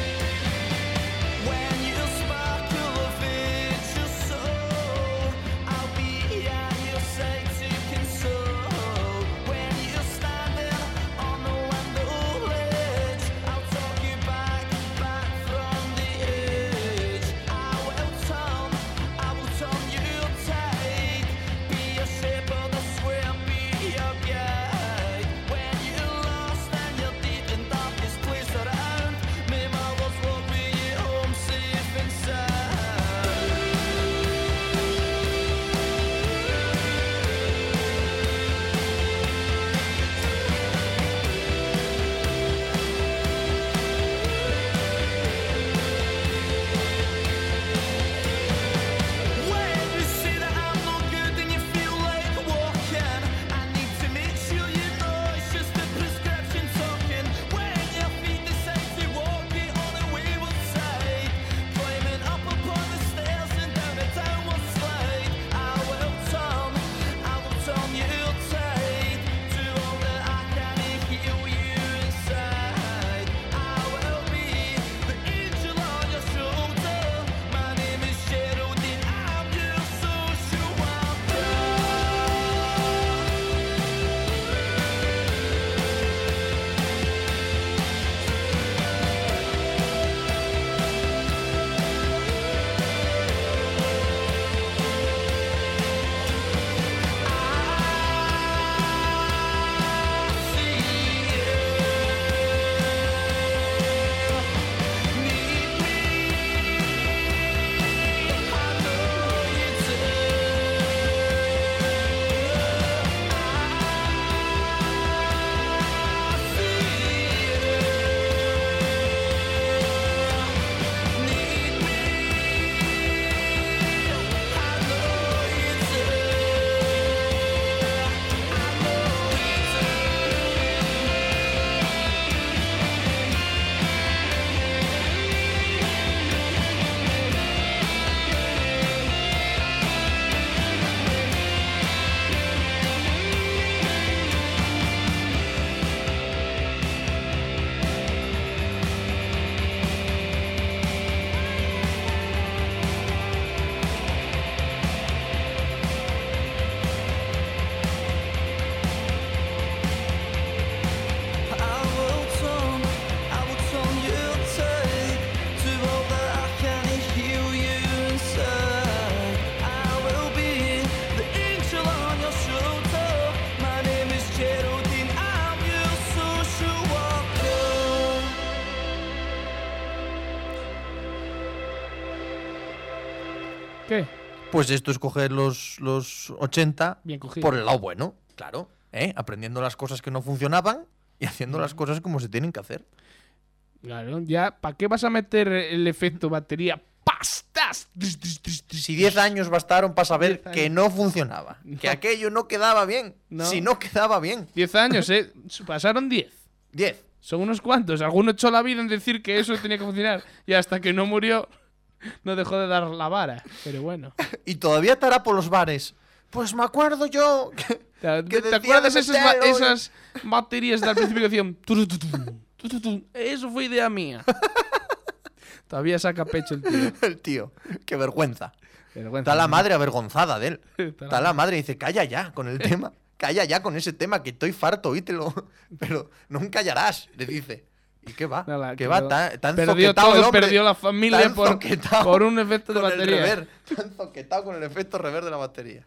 ¿Qué? Pues esto es coger los, los ochenta Bien cogido. por el lado bueno, claro. ¿eh? Aprendiendo las cosas que no funcionaban y haciendo las cosas como se tienen que hacer. Claro, ya, ¿para qué vas a meter el efecto batería? ¡Pastas! Si diez años bastaron para saber diez que años. no funcionaba, No. que aquello no quedaba bien, No. si no quedaba bien. diez años, ¿eh? Pasaron diez. diez. Son unos cuantos. Alguno echó la vida en decir que eso tenía que funcionar. Y hasta que no murió, no dejó de dar la vara. Pero bueno. Y todavía estará por los bares. Pues me acuerdo yo. que- ¿Te, que te decía acuerdas de esas, ba- meterlo? esas baterías del principio que decían? "Tu, tu, tu, tu, tu, tu"? Eso fue idea mía. Todavía saca pecho el tío. El tío. Qué vergüenza. Vergüenza, Está la ¿no? madre avergonzada de él. Está Está la madre y dice, calla ya con el tema. Calla ya con ese tema, que estoy farto, oítelo. Pero no callarás, le dice. ¿Y qué va? Nada, ¿Qué que va? no- Tan, tan Perdió zoquetao el todo, hombre, perdió la familia tan por, zoquetao por un efecto de con el batería. rever. Tan zoquetao con el efecto rever de la batería.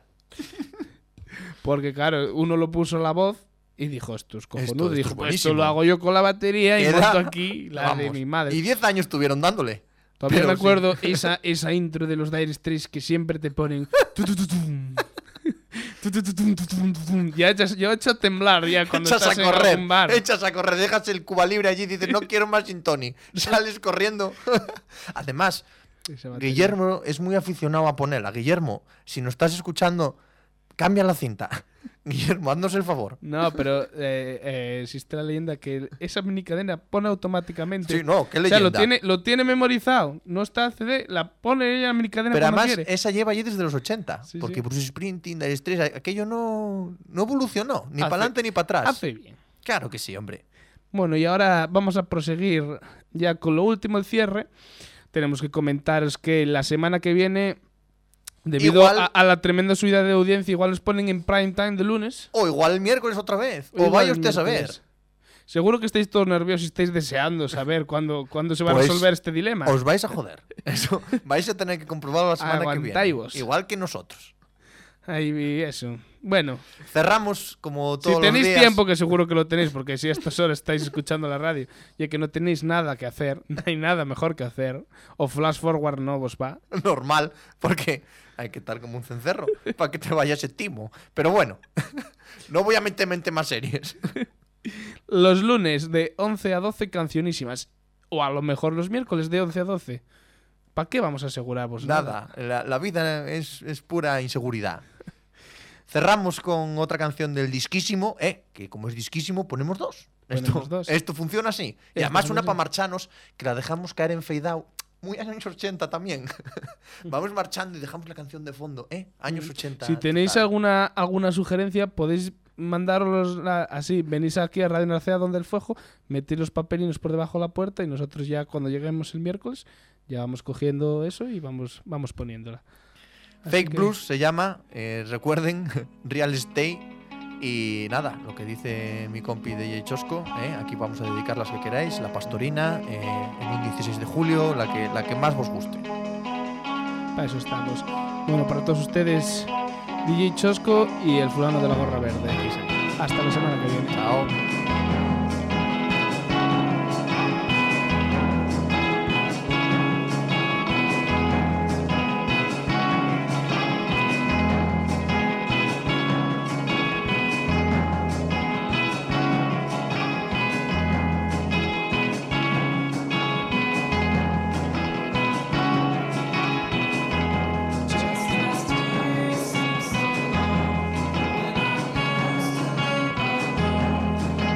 Porque claro, uno lo puso la voz y dijo, esto es cojonudo. Esto- esto dijo, es pues esto buenísimo. lo hago yo con la batería y Queda- monto aquí la de Vamos, mi madre. Y diez años estuvieron dándole. Todavía Pero me sí. acuerdo esa, esa intro de los Dire Straits que siempre te ponen. tu, tu, tu, tum. Tu, tu, tu, tum, tu, tum, tu, tum. Ya echas, yo he hecho a temblar ya cuando Echas a estás en correr, algún bar. echas a correr, dejas el Cuba Libre allí y dices, no quiero más gin tonic. Sales corriendo. Además, Esa batería. Guillermo es muy aficionado a ponerla. Guillermo, si nos estás escuchando, cambia la cinta. Guillermo, haznos el favor. No, pero eh, eh, existe la leyenda que esa mini cadena pone automáticamente. Sí, no, qué O sea, lo leyenda. tiene, lo tiene memorizado. No está en C D, la pone ella en mini cadena Pero cuando además, quiere. esa lleva allí desde los ochenta. Sí, porque sí. Bruce Springsteen, Dire Straits, aquello no, no evolucionó. Ni Hace- para adelante ni para atrás. Hace bien. Claro que sí, hombre. Bueno, y ahora vamos a proseguir ya con lo último, el cierre. Tenemos que comentaros que la semana que viene, debido Igual- a, a la tremenda subida de audiencia, igual los ponen en prime time de lunes. O igual el miércoles otra vez. O igual vaya el usted a saber. miércoles. Seguro que estáis todos nerviosos y estáis deseando saber cuándo, cuándo se va Pues, a resolver este dilema. Os vais a joder. Eso vais a tener que comprobarlo la semana que Aguantáis viene. vos. Igual que nosotros. Ahí, eso. Bueno, Cerramos como todos si tenéis los días. tiempo, que seguro que lo tenéis, porque si a estas horas estáis escuchando la radio y que no tenéis nada que hacer, no hay nada mejor que hacer, o flash forward no vos va. Normal, porque hay que estar como un cencerro para que te vaya ese timo. Pero bueno, no voy a meterme en temas series. Los lunes de once a doce cancionísimas, o a lo mejor los miércoles de once a doce. ¿Para qué vamos a aseguraros? Nada, la, la vida es, es pura inseguridad. Cerramos con otra canción del disquísimo, eh, que como es disquísimo ponemos dos. Esto, Ponemos dos. esto funciona así. Y Esto además funciona una para así. marcharnos, que la dejamos caer en fade out. Muy años ochenta también. Vamos marchando y dejamos la canción de fondo, ¿eh? Años ochenta. Si tenéis total. alguna, alguna sugerencia, podéis mandarlos la- así. Venís aquí a Radio Narcea, donde el fuego, metéis los papelinos por debajo de la puerta y nosotros ya cuando lleguemos el miércoles ya vamos cogiendo eso y vamos, vamos poniéndola. Así Fake que- Blues se llama, eh, recuerden, Real Estate. Y nada, lo que dice mi compi D J Chosco, eh, aquí vamos a dedicar las que queráis, la Pastorina, eh, en un dieciséis de julio, la que, la que más os guste. Para eso estamos. Bueno, para todos ustedes, D J Chosco y el fulano de la gorra verde. Hasta la semana que viene. Chao. Just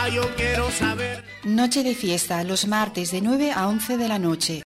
yo quiero saber. Noche de fiesta, los martes de nueve a once de la noche.